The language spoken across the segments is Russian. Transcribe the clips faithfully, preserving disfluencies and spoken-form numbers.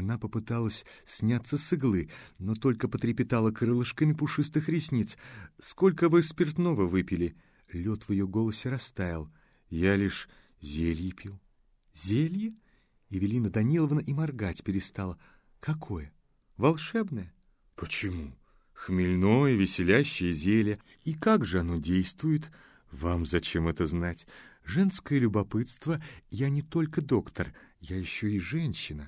Она попыталась сняться с иглы, но только потрепетала крылышками пушистых ресниц. «Сколько вы спиртного выпили?» Лед в ее голосе растаял. «Я лишь зелье пил». «Зелье?» Эвелина Даниловна и моргать перестала. «Какое? Волшебное?» «Почему? Хмельное, веселящее зелье. И как же оно действует? Вам зачем это знать? Женское любопытство. Я не только доктор, я еще и женщина».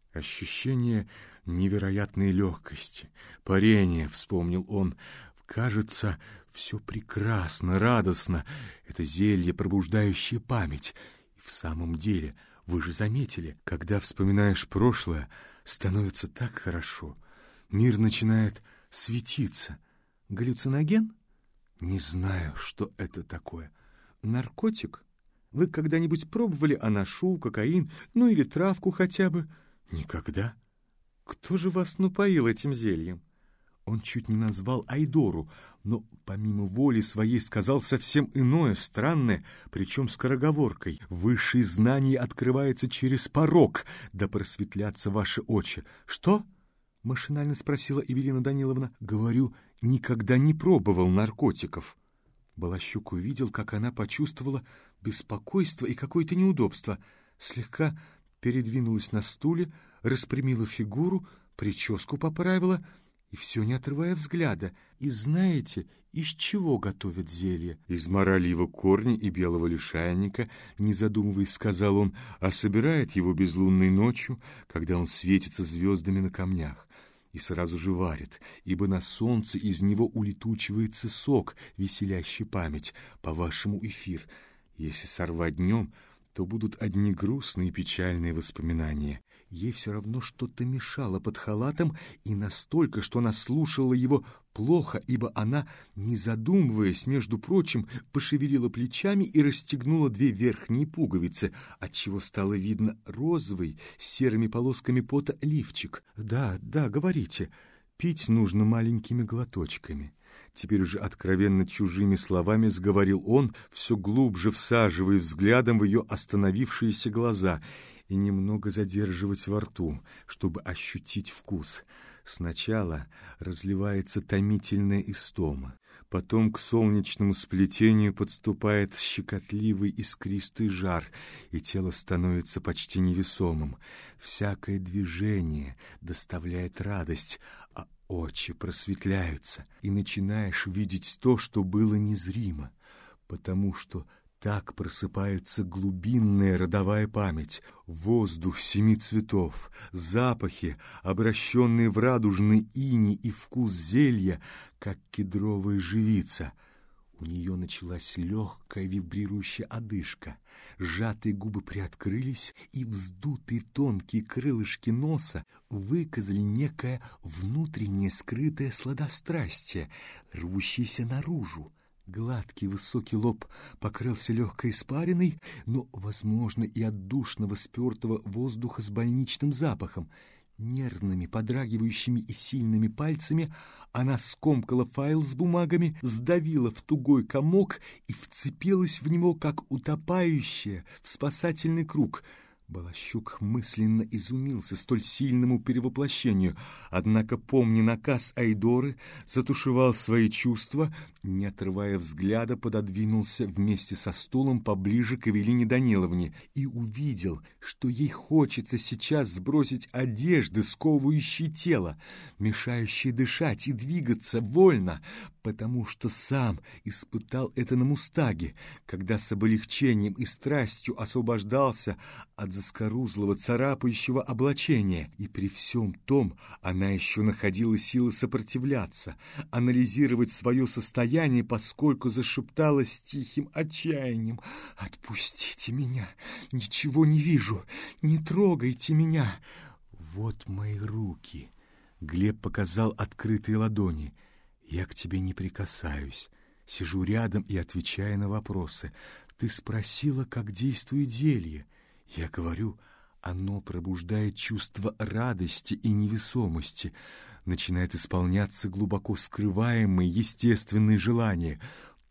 Ощущение невероятной легкости, парения, вспомнил он. Кажется, все прекрасно, радостно. Это зелье, пробуждающее память. И в самом деле, вы же заметили, когда вспоминаешь прошлое, становится так хорошо. Мир начинает светиться. Галлюциноген? Не знаю, что это такое. Наркотик? Вы когда-нибудь пробовали анашу, кокаин, ну или травку хотя бы? Никогда. Кто же вас напоил этим зельем? Он чуть не назвал Айдору, но помимо воли своей сказал совсем иное, странное, причем скороговоркой. «Высшие знания открываются через порог, да просветлятся ваши очи». «Что?» — машинально спросила Эвелина Даниловна. «Говорю, никогда не пробовал наркотиков». Балащук увидел, как она почувствовала беспокойство и какое-то неудобство. Слегка передвинулась на стуле, распрямила фигуру, прическу поправила — и все не отрывая взгляда. «И знаете, из чего готовят зелье?» «Из моральего корня и белого лишайника», — не задумываясь, сказал он, «а собирает его безлунной ночью, когда он светится звездами на камнях. И сразу же варит, ибо на солнце из него улетучивается сок, веселящий память, по-вашему эфир. Если сорвать днем, то будут одни грустные и печальные воспоминания». Ей все равно что-то мешало под халатом, и настолько, что она слушала его плохо, ибо она, не задумываясь, между прочим, пошевелила плечами и расстегнула две верхние пуговицы, отчего стало видно розовый с серыми полосками пота лифчик. «Да, да, говорите, пить нужно маленькими глоточками». Теперь уже откровенно чужими словами сговорил он, все глубже всаживая взглядом в ее остановившиеся глаза и немного задерживать во рту, чтобы ощутить вкус. Сначала разливается томительная истома, потом к солнечному сплетению подступает щекотливый искристый жар, и тело становится почти невесомым. Всякое движение доставляет радость, а очи просветляются, и начинаешь видеть то, что было незримо, потому что так просыпается глубинная родовая память, воздух семи цветов, запахи, обращенные в радужный иней, и вкус зелья, как кедровая живица. У нее началась легкая вибрирующая одышка, сжатые губы приоткрылись, и вздутые тонкие крылышки носа выказали некое внутреннее скрытое сладострастие, рвущееся наружу. Гладкий высокий лоб покрылся легкой испариной, но, возможно, и от душного спертого воздуха с больничным запахом. Нервными, подрагивающими и сильными пальцами она скомкала файл с бумагами, сдавила в тугой комок и вцепилась в него, как утопающая в спасательный круг. Балащук мысленно изумился столь сильному перевоплощению, однако, помня наказ Айдоры, затушевал свои чувства, не отрывая взгляда, пододвинулся вместе со стулом поближе к Эвелине Даниловне и увидел, что ей хочется сейчас сбросить одежды, сковывающие тело, мешающие дышать и двигаться вольно, потому что сам испытал это на Мустаге, когда с облегчением и страстью освобождался от заскорузлого, царапающего облачения, и при всем том она еще находила силы сопротивляться, анализировать свое состояние, поскольку зашептала с тихим отчаянием: «Отпустите меня, ничего не вижу, не трогайте меня». «Вот мои руки», — Глеб показал открытые ладони. «Я к тебе не прикасаюсь, сижу рядом и отвечаю на вопросы. Ты спросила, как действует зелье. Я говорю, оно пробуждает чувство радости и невесомости, начинает исполняться глубоко скрываемые естественные желания.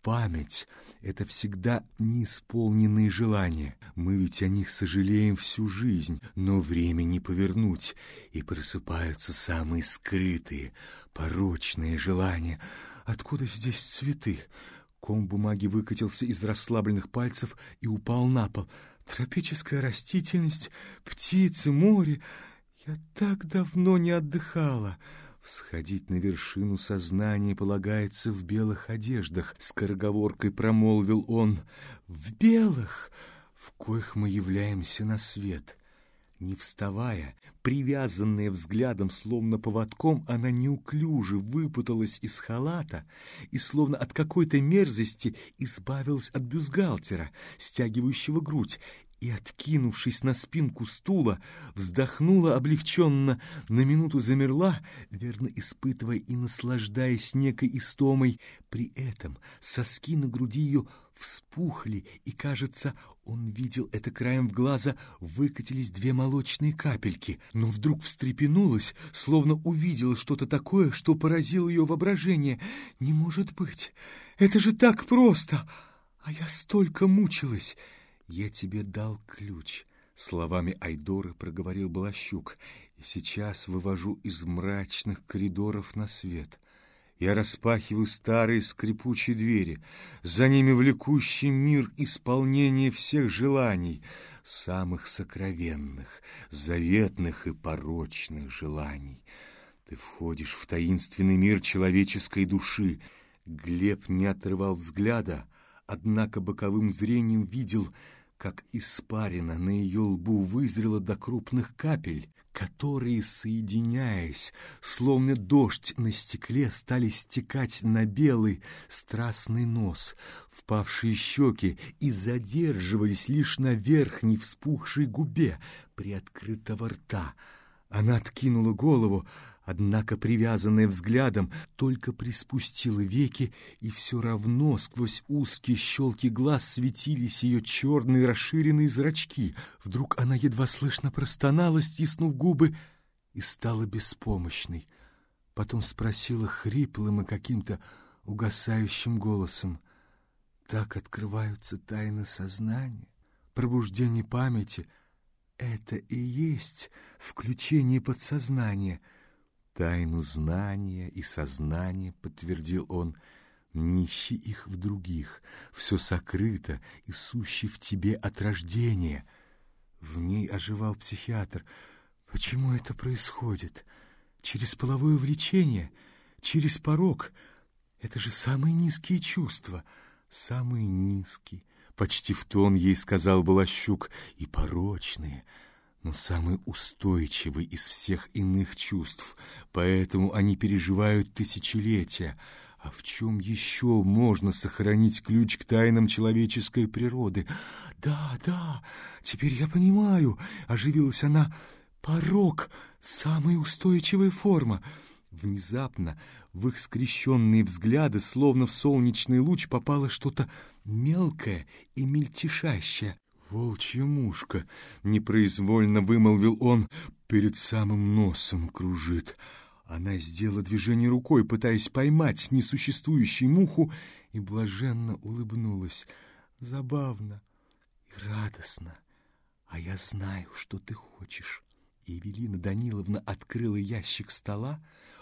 Память — это всегда неисполненные желания. Мы ведь о них сожалеем всю жизнь, но время не повернуть, и просыпаются самые скрытые, порочные желания. Откуда здесь цветы? Ком бумаги выкатился из расслабленных пальцев и упал на пол. Тропическая растительность, птицы, море. Я так давно не отдыхала. Всходить на вершину сознания полагается в белых одеждах, скороговоркой промолвил он. В белых, в коих мы являемся на свет. Не вставая, привязанная взглядом, словно поводком, она неуклюже выпуталась из халата и, словно от какой-то мерзости, избавилась от бюстгальтера, стягивающего грудь, и, откинувшись на спинку стула, вздохнула облегченно, на минуту замерла, верно испытывая и наслаждаясь некой истомой. При этом соски на груди ее вспухли, и, кажется, он видел это краем глаза, выкатились две молочные капельки, но вдруг встрепенулась, словно увидела что-то такое, что поразило ее воображение. «Не может быть! Это же так просто! А я столько мучилась!» «Я тебе дал ключ», — словами Айдоры проговорил Балащук, «и сейчас вывожу из мрачных коридоров на свет. Я распахиваю старые скрипучие двери, за ними влекущий мир исполнения всех желаний, самых сокровенных, заветных и порочных желаний. Ты входишь в таинственный мир человеческой души». Глеб не отрывал взгляда, однако боковым зрением видел, как испарина на ее лбу вызрела до крупных капель, которые, соединяясь, словно дождь на стекле, стали стекать на белый страстный нос, впавшие щеки и задерживались лишь на верхней вспухшей губе приоткрытого рта. Она откинула голову, однако, привязанная взглядом, только приспустила веки, и все равно сквозь узкие щелки глаз светились ее черные расширенные зрачки. Вдруг она едва слышно простонала, стиснув губы, и стала беспомощной. Потом спросила хриплым и каким-то угасающим голосом: «Так открываются тайны сознания, пробуждение памяти. Это и есть включение подсознания». «Тайну знания и сознания», — подтвердил он, — «не ищи их в других, все сокрыто и суще в тебе от рождения». В ней оживал психиатр. «Почему это происходит? Через половое влечение? Через порок? Это же самые низкие чувства, самые низкие», — почти в тон ей сказал Балащук, — «и порочные, но самый устойчивый из всех иных чувств, поэтому они переживают тысячелетия. А в чем еще можно сохранить ключ к тайнам человеческой природы?» «Да, да, теперь я понимаю», — оживилась она, — «порок — самая устойчивая форма». Внезапно в их скрещенные взгляды, словно в солнечный луч, попало что-то мелкое и мельтешащее. «Волчья мушка», — непроизвольно вымолвил он, — «перед самым носом кружит». Она сделала движение рукой, пытаясь поймать несуществующую муху, и блаженно улыбнулась. «Забавно и радостно. А я знаю, что ты хочешь». Евелина Даниловна открыла ящик стола,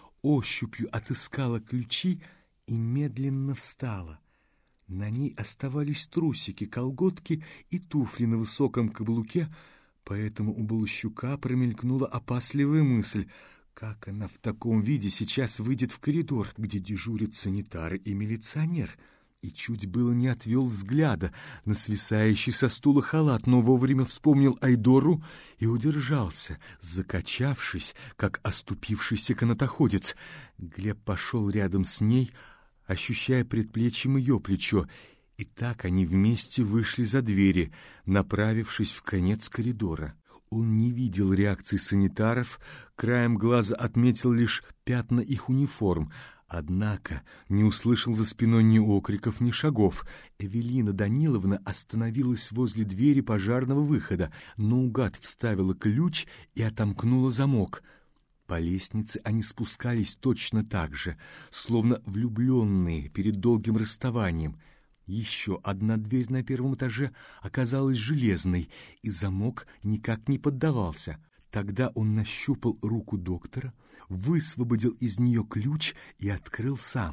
ощупью отыскала ключи и медленно встала. На ней оставались трусики, колготки и туфли на высоком каблуке, поэтому у Балащука промелькнула опасливая мысль: как она в таком виде сейчас выйдет в коридор, где дежурят санитары и милиционер? И чуть было не отвел взгляда на свисающий со стула халат, но вовремя вспомнил Айдору и удержался, закачавшись, как оступившийся канатоходец. Глеб пошел рядом с ней, ощущая предплечьем ее плечо, и так они вместе вышли за двери, направившись в конец коридора. Он не видел реакции санитаров, краем глаза отметил лишь пятна их униформ, однако не услышал за спиной ни окриков, ни шагов. Эвелина Даниловна остановилась возле двери пожарного выхода, наугад вставила ключ и отомкнула замок. По лестнице они спускались точно так же, словно влюбленные перед долгим расставанием. Еще одна дверь на первом этаже оказалась железной, и замок никак не поддавался. Тогда он нащупал руку доктора, высвободил из нее ключ и открыл сам.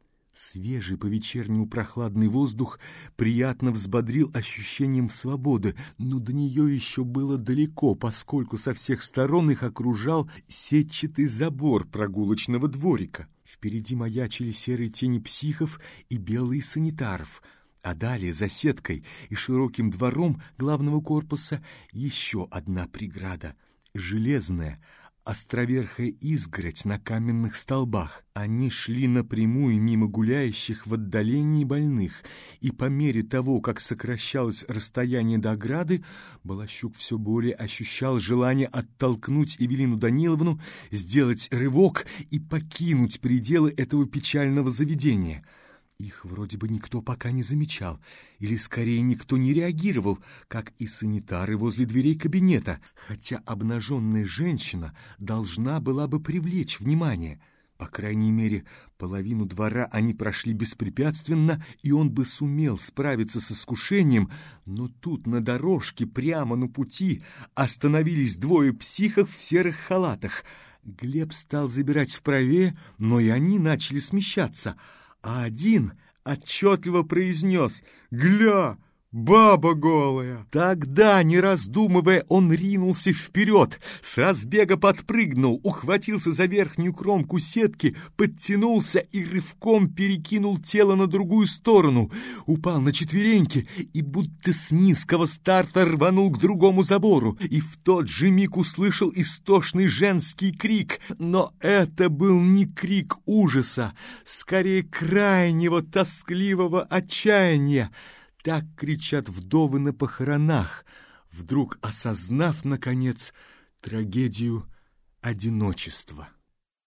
Свежий по-вечернему прохладный воздух приятно взбодрил ощущением свободы, но до нее еще было далеко, поскольку со всех сторон их окружал сетчатый забор прогулочного дворика. Впереди маячили серые тени психов и белые санитаров, а далее за сеткой и широким двором главного корпуса еще одна преграда — железная, островерхая изгородь на каменных столбах. Они шли напрямую мимо гуляющих в отдалении больных, и по мере того, как сокращалось расстояние до ограды, Балащук все более ощущал желание оттолкнуть Эвелину Даниловну, сделать рывок и покинуть пределы этого печального заведения. Их вроде бы никто пока не замечал, или скорее никто не реагировал, как и санитары возле дверей кабинета, хотя обнаженная женщина должна была бы привлечь внимание. По крайней мере, половину двора они прошли беспрепятственно, и он бы сумел справиться с искушением, но тут на дорожке прямо на пути остановились двое психов в серых халатах. Глеб стал забирать вправее, но и они начали смещаться, а один отчетливо произнес: «Гля, баба голая!» Тогда, не раздумывая, он ринулся вперед, с разбега подпрыгнул, ухватился за верхнюю кромку сетки, подтянулся и рывком перекинул тело на другую сторону, упал на четвереньки и будто с низкого старта рванул к другому забору, и в тот же миг услышал истошный женский крик, но это был не крик ужаса, скорее крайнего тоскливого отчаяния. Так кричат вдовы на похоронах, вдруг осознав, наконец, трагедию одиночества.